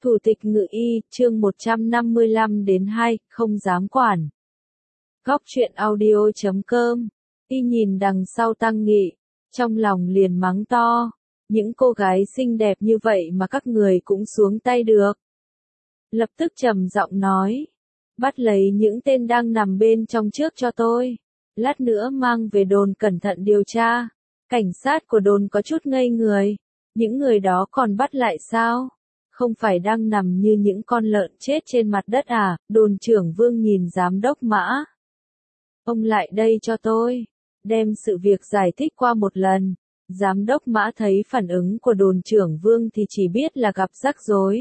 Thủ tịch Ngự Y, chương 155 đến 2, không dám quản. Góc truyện audio.com. Y nhìn đằng sau Tăng Nghị, trong lòng liền mắng to. Những cô gái xinh đẹp như vậy mà các người cũng xuống tay được. Lập tức trầm giọng nói. Bắt lấy những tên đang nằm bên trong trước cho tôi. Lát nữa mang về đồn cẩn thận điều tra. Cảnh sát của đồn có chút ngây người. Những người đó còn bắt lại sao? Không phải đang nằm như những con lợn chết trên mặt đất à? Đồn trưởng Vương nhìn giám đốc Mã. Ông lại đây cho tôi. Đem sự việc giải thích qua một lần. Giám đốc Mã thấy phản ứng của đồn trưởng Vương thì chỉ biết là gặp rắc rối.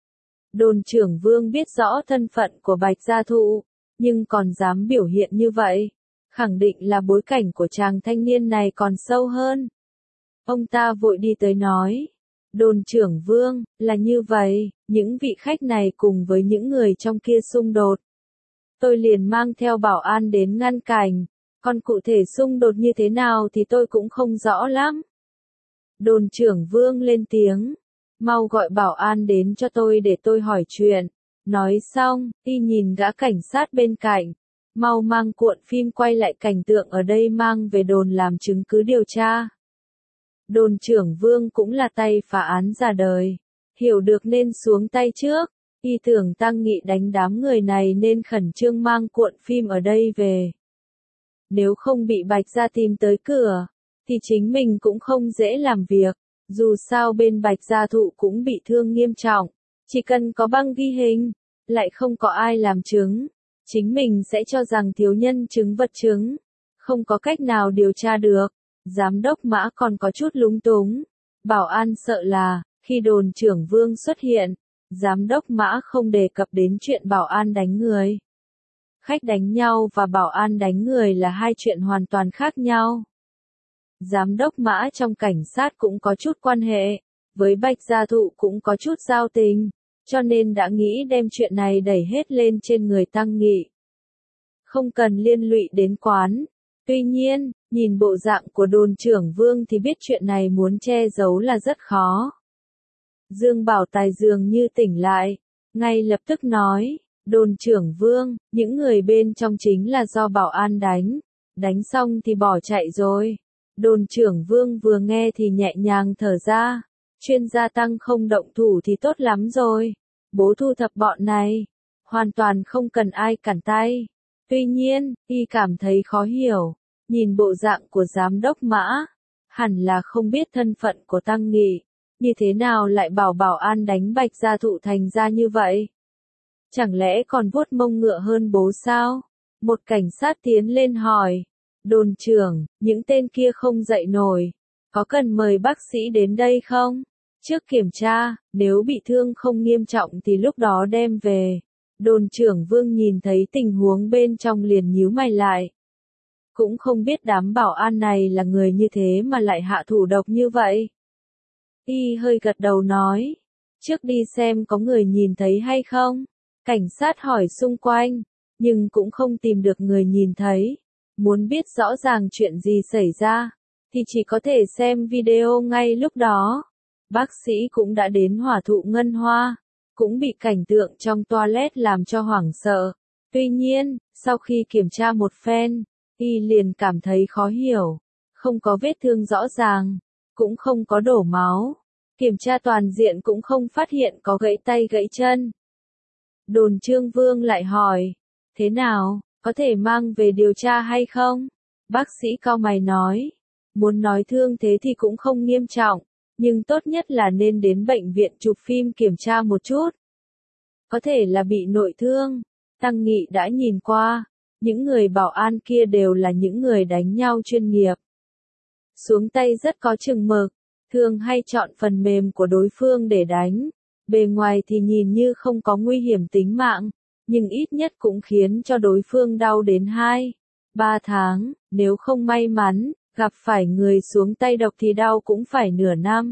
Đồn trưởng Vương biết rõ thân phận của Bạch Gia Thụ, nhưng còn dám biểu hiện như vậy. Khẳng định là bối cảnh của chàng thanh niên này còn sâu hơn. Ông ta vội đi tới nói. Đồn trưởng Vương, là như vậy, những vị khách này cùng với những người trong kia xung đột. Tôi liền mang theo bảo an đến ngăn cản, còn cụ thể xung đột như thế nào thì tôi cũng không rõ lắm. Đồn trưởng Vương lên tiếng, mau gọi bảo an đến cho tôi để tôi hỏi chuyện. Nói xong, y nhìn gã cảnh sát bên cạnh, mau mang cuộn phim quay lại cảnh tượng ở đây mang về đồn làm chứng cứ điều tra. Đồn trưởng Vương cũng là tay phá án già đời, hiểu được nên xuống tay trước, y tưởng Tăng Nghị đánh đám người này nên khẩn trương mang cuộn phim ở đây về. Nếu không bị Bạch Gia tìm tới cửa, thì chính mình cũng không dễ làm việc, dù sao bên Bạch Gia Thụ cũng bị thương nghiêm trọng, chỉ cần có băng ghi hình, lại không có ai làm chứng, chính mình sẽ cho rằng thiếu nhân chứng vật chứng, không có cách nào điều tra được. Giám đốc Mã còn có chút lúng túng. Bảo an sợ là, khi đồn trưởng Vương xuất hiện, giám đốc Mã không đề cập đến chuyện bảo an đánh người. Khách đánh nhau và bảo an đánh người là hai chuyện hoàn toàn khác nhau. Giám đốc Mã trong cảnh sát cũng có chút quan hệ, với Bạch Gia Thụ cũng có chút giao tình, cho nên đã nghĩ đem chuyện này đẩy hết lên trên người Tăng Nghị. Không cần liên lụy đến quán. Tuy nhiên, nhìn bộ dạng của đồn trưởng Vương thì biết chuyện này muốn che giấu là rất khó. Dương Bảo Tài dường như tỉnh lại, ngay lập tức nói, đồn trưởng Vương, những người bên trong chính là do bảo an đánh xong thì bỏ chạy rồi. Đồn trưởng Vương vừa nghe thì nhẹ nhàng thở ra, chuyên gia Tăng không động thủ thì tốt lắm rồi, bố thu thập bọn này, hoàn toàn không cần ai cản tay. Tuy nhiên, y cảm thấy khó hiểu. Nhìn bộ dạng của giám đốc Mã, hẳn là không biết thân phận của Tăng Nghị, như thế nào lại bảo an đánh Bạch Gia Thụ thành ra như vậy? Chẳng lẽ còn vuốt mông ngựa hơn bố sao? Một cảnh sát tiến lên hỏi, đồn trưởng, những tên kia không dậy nổi, có cần mời bác sĩ đến đây không? Trước kiểm tra, nếu bị thương không nghiêm trọng thì lúc đó đem về. Đồn trưởng Vương nhìn thấy tình huống bên trong liền nhíu mày lại. Cũng không biết đám bảo an này là người như thế mà lại hạ thủ độc như vậy. Y hơi gật đầu nói, trước đi xem có người nhìn thấy hay không. Cảnh sát hỏi xung quanh, nhưng cũng không tìm được người nhìn thấy. Muốn biết rõ ràng chuyện gì xảy ra, thì chỉ có thể xem video ngay lúc đó. Bác sĩ cũng đã đến Hỏa Thụ Ngân Hoa, cũng bị cảnh tượng trong toilet làm cho hoảng sợ. Tuy nhiên, sau khi kiểm tra một phen, y liền cảm thấy khó hiểu, không có vết thương rõ ràng, cũng không có đổ máu, kiểm tra toàn diện cũng không phát hiện có gãy tay gãy chân. Đồn Trương Vương lại hỏi, thế nào, có thể mang về điều tra hay không? Bác sĩ cau mày nói, muốn nói thương thế thì cũng không nghiêm trọng, nhưng tốt nhất là nên đến bệnh viện chụp phim kiểm tra một chút. Có thể là bị nội thương, Tăng Nghị đã nhìn qua. Những người bảo an kia đều là những người đánh nhau chuyên nghiệp. Xuống tay rất có chừng mực, thường hay chọn phần mềm của đối phương để đánh. Bề ngoài thì nhìn như không có nguy hiểm tính mạng, nhưng ít nhất cũng khiến cho đối phương đau đến 2-3 tháng, nếu không may mắn, gặp phải người xuống tay độc thì đau cũng phải nửa năm.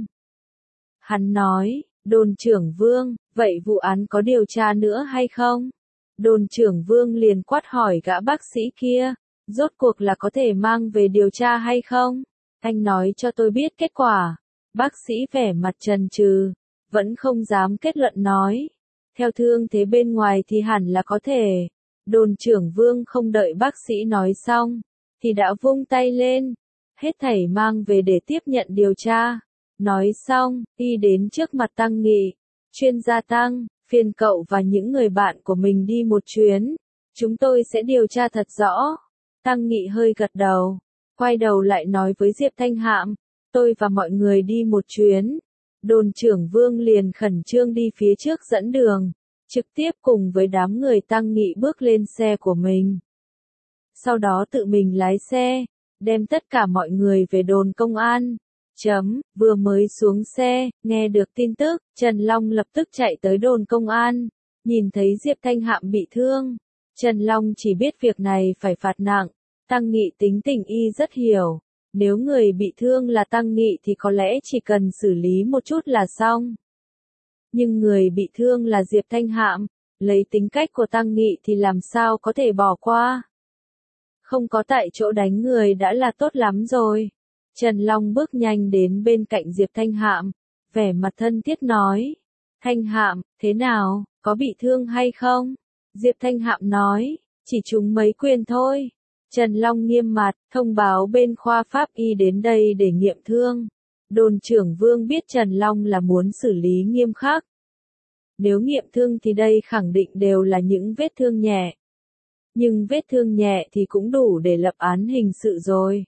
Hắn nói, đồn trưởng Vương, vậy vụ án có điều tra nữa hay không? Đồn trưởng Vương liền quát hỏi gã bác sĩ kia, rốt cuộc là có thể mang về điều tra hay không? Anh nói cho tôi biết kết quả. Bác sĩ vẻ mặt chần chừ, vẫn không dám kết luận nói. Theo thương thế bên ngoài thì hẳn là có thể. Đồn trưởng Vương không đợi bác sĩ nói xong, thì đã vung tay lên, hết thảy mang về để tiếp nhận điều tra. Nói xong, y đến trước mặt Tăng Nghị, chuyên gia Tăng, phiền cậu và những người bạn của mình đi một chuyến, chúng tôi sẽ điều tra thật rõ. Tăng Nghị hơi gật đầu, quay đầu lại nói với Diệp Thanh Hạm, tôi và mọi người đi một chuyến. Đồn trưởng Vương liền khẩn trương đi phía trước dẫn đường, trực tiếp cùng với đám người Tăng Nghị bước lên xe của mình. Sau đó tự mình lái xe, đem tất cả mọi người về đồn công an. Vừa mới xuống xe, nghe được tin tức, Trần Long lập tức chạy tới đồn công an, nhìn thấy Diệp Thanh Hạm bị thương. Trần Long chỉ biết việc này phải phạt nặng, Tăng Nghị tính tình y rất hiểu, nếu người bị thương là Tăng Nghị thì có lẽ chỉ cần xử lý một chút là xong. Nhưng người bị thương là Diệp Thanh Hạm, lấy tính cách của Tăng Nghị thì làm sao có thể bỏ qua. Không có tại chỗ đánh người đã là tốt lắm rồi. Trần Long bước nhanh đến bên cạnh Diệp Thanh Hạm, vẻ mặt thân thiết nói. Thanh Hạm, thế nào, có bị thương hay không? Diệp Thanh Hạm nói, chỉ trúng mấy quyền thôi. Trần Long nghiêm mặt, thông báo bên khoa pháp y đến đây để nghiệm thương. Đồn trưởng Vương biết Trần Long là muốn xử lý nghiêm khắc. Nếu nghiệm thương thì đây khẳng định đều là những vết thương nhẹ. Nhưng vết thương nhẹ thì cũng đủ để lập án hình sự rồi.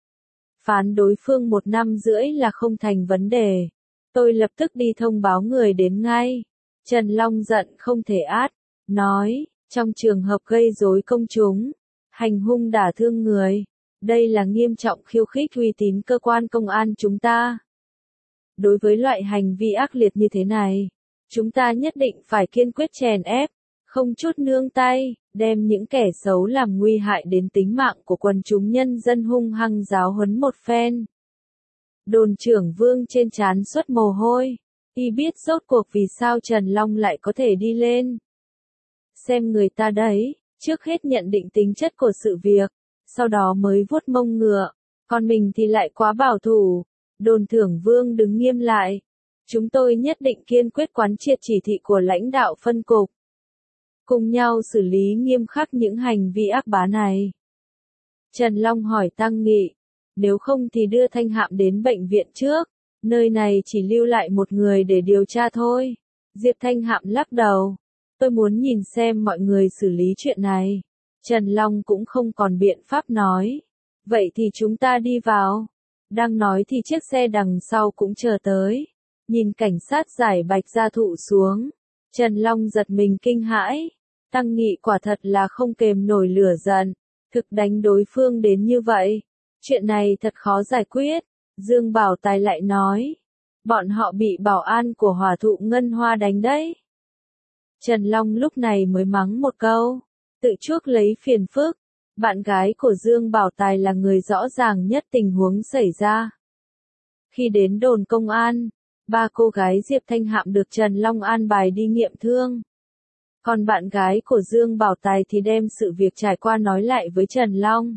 Phán đối phương 1 năm rưỡi là không thành vấn đề. Tôi lập tức đi thông báo người đến ngay. Trần Long giận không thể át, nói, trong trường hợp gây rối công chúng, hành hung đả thương người, đây là nghiêm trọng khiêu khích uy tín cơ quan công an chúng ta. Đối với loại hành vi ác liệt như thế này, chúng ta nhất định phải kiên quyết chèn ép, không chút nương tay, đem những kẻ xấu làm nguy hại đến tính mạng của quần chúng nhân dân hung hăng giáo huấn một phen. Đồn trưởng Vương trên trán xuất mồ hôi, y biết rốt cuộc vì sao Trần Long lại có thể đi lên. Xem người ta đấy, trước hết nhận định tính chất của sự việc, sau đó mới vuốt mông ngựa, còn mình thì lại quá bảo thủ. Đồn trưởng Vương đứng nghiêm lại. Chúng tôi nhất định kiên quyết quán triệt chỉ thị của lãnh đạo phân cục. Cùng nhau xử lý nghiêm khắc những hành vi ác bá này. Trần Long hỏi Tăng Nghị, nếu không thì đưa Thanh Hạm đến bệnh viện trước, nơi này chỉ lưu lại một người để điều tra thôi. Diệp Thanh Hạm lắc đầu, tôi muốn nhìn xem mọi người xử lý chuyện này. Trần Long cũng không còn biện pháp nói, vậy thì chúng ta đi vào. Đang nói thì chiếc xe đằng sau cũng chờ tới, nhìn cảnh sát giải Bạch Gia Thụ xuống. Trần Long giật mình kinh hãi, Tăng Nghị quả thật là không kềm nổi lửa giận, thực đánh đối phương đến như vậy. Chuyện này thật khó giải quyết. Dương Bảo Tài lại nói, bọn họ bị bảo an của Hòa Thụ Ngân Hoa đánh đấy. Trần Long lúc này mới mắng một câu, tự chuốc lấy phiền phức. Bạn gái của Dương Bảo Tài là người rõ ràng nhất tình huống xảy ra. Khi đến đồn công an, 3 cô gái Diệp Thanh Hạm được Trần Long an bài đi nghiệm thương. Còn bạn gái của Dương Bảo Tài thì đem sự việc trải qua nói lại với Trần Long.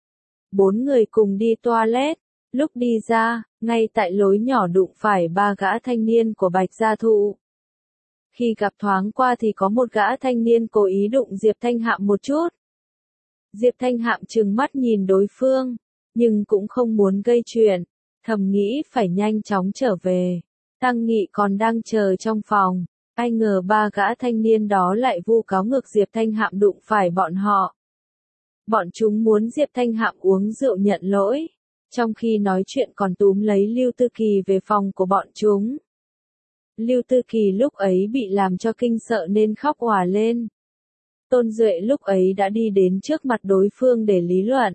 4 người cùng đi toilet, lúc đi ra, ngay tại lối nhỏ đụng phải 3 gã thanh niên của Bạch Gia Thụ. Khi gặp thoáng qua thì có một gã thanh niên cố ý đụng Diệp Thanh Hạm một chút. Diệp Thanh Hạm trừng mắt nhìn đối phương, nhưng cũng không muốn gây chuyện, thầm nghĩ phải nhanh chóng trở về. Tăng Nghị còn đang chờ trong phòng, ai ngờ 3 gã thanh niên đó lại vu cáo ngược Diệp Thanh Hạm đụng phải bọn họ. Bọn chúng muốn Diệp Thanh Hạm uống rượu nhận lỗi, trong khi nói chuyện còn túm lấy Lưu Tư Kỳ về phòng của bọn chúng. Lưu Tư Kỳ lúc ấy bị làm cho kinh sợ nên khóc òa lên. Tôn Duệ lúc ấy đã đi đến trước mặt đối phương để lý luận.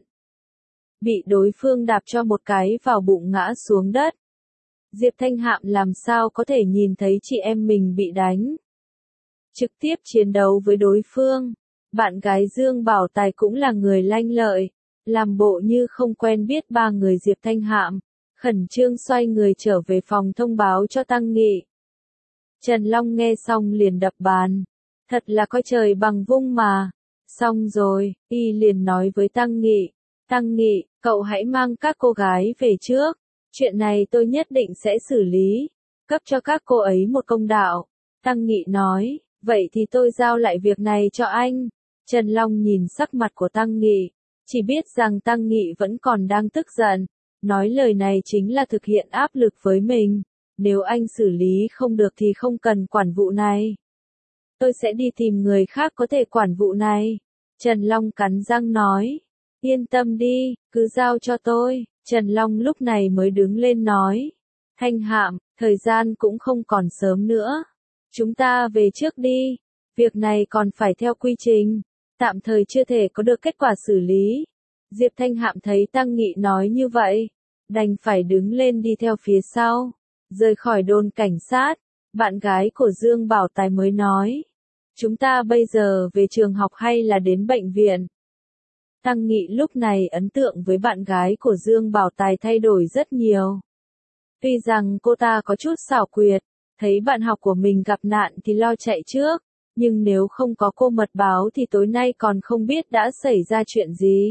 Bị đối phương đạp cho một cái vào bụng ngã xuống đất. Diệp Thanh Hạm làm sao có thể nhìn thấy chị em mình bị đánh. Trực tiếp chiến đấu với đối phương. Bạn gái Dương Bảo Tài cũng là người lanh lợi, làm bộ như không quen biết 3 người Diệp Thanh Hạm, khẩn trương xoay người trở về phòng thông báo cho Tăng Nghị. Trần Long nghe xong liền đập bàn. Thật là coi trời bằng vung mà. Xong rồi, y liền nói với Tăng Nghị. Tăng Nghị, cậu hãy mang các cô gái về trước. Chuyện này tôi nhất định sẽ xử lý. cấp cho các cô ấy một công đạo. Tăng Nghị nói, vậy thì tôi giao lại việc này cho anh. Trần Long nhìn sắc mặt của Tăng Nghị, chỉ biết rằng Tăng Nghị vẫn còn đang tức giận, nói lời này chính là thực hiện áp lực với mình. Nếu anh xử lý không được thì không cần quản vụ này. Tôi sẽ đi tìm người khác có thể quản vụ này. Trần Long cắn răng nói, yên tâm đi, cứ giao cho tôi. Trần Long lúc này mới đứng lên nói, Thanh Hạm, thời gian cũng không còn sớm nữa. Chúng ta về trước đi, việc này còn phải theo quy trình, tạm thời chưa thể có được kết quả xử lý. Diệp Thanh Hạm thấy Tăng Nghị nói như vậy, đành phải đứng lên đi theo phía sau, rời khỏi đồn cảnh sát. Bạn gái của Dương Bảo Tài mới nói, chúng ta bây giờ về trường học hay là đến bệnh viện? Tăng Nghị lúc này ấn tượng với bạn gái của Dương Bảo Tài thay đổi rất nhiều. Tuy rằng cô ta có chút xảo quyệt, thấy bạn học của mình gặp nạn thì lo chạy trước, nhưng nếu không có cô mật báo thì tối nay còn không biết đã xảy ra chuyện gì.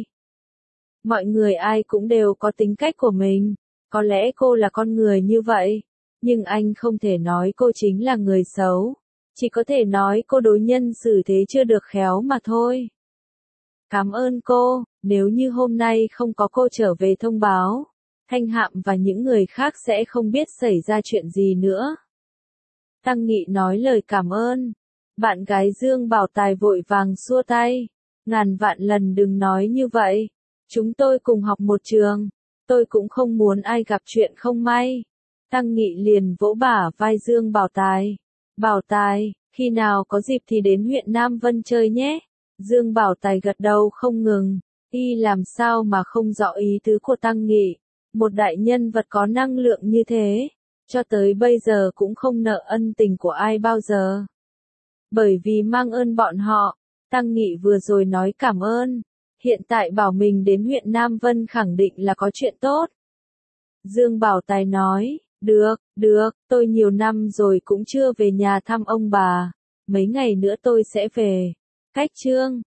Mọi người ai cũng đều có tính cách của mình, có lẽ cô là con người như vậy, nhưng anh không thể nói cô chính là người xấu, chỉ có thể nói cô đối nhân xử thế chưa được khéo mà thôi. Cảm ơn cô, nếu như hôm nay không có cô trở về thông báo, Thanh Hạm và những người khác sẽ không biết xảy ra chuyện gì nữa. Tăng Nghị nói lời cảm ơn. Bạn gái Dương Bảo Tài vội vàng xua tay. Ngàn vạn lần đừng nói như vậy. Chúng tôi cùng học một trường. Tôi cũng không muốn ai gặp chuyện không may. Tăng Nghị liền vỗ bả vai Dương Bảo Tài. Bảo Tài, khi nào có dịp thì đến huyện Nam Vân chơi nhé. Dương Bảo Tài gật đầu không ngừng. Y làm sao mà không rõ ý tứ của Tăng Nghị. Một đại nhân vật có năng lượng như thế, cho tới bây giờ cũng không nợ ân tình của ai bao giờ. Bởi vì mang ơn bọn họ, Tăng Nghị vừa rồi nói cảm ơn, hiện tại bảo mình đến huyện Nam Vân khẳng định là có chuyện tốt. Dương Bảo Tài nói, được, tôi nhiều năm rồi cũng chưa về nhà thăm ông bà, mấy ngày nữa tôi sẽ về. Cách Trương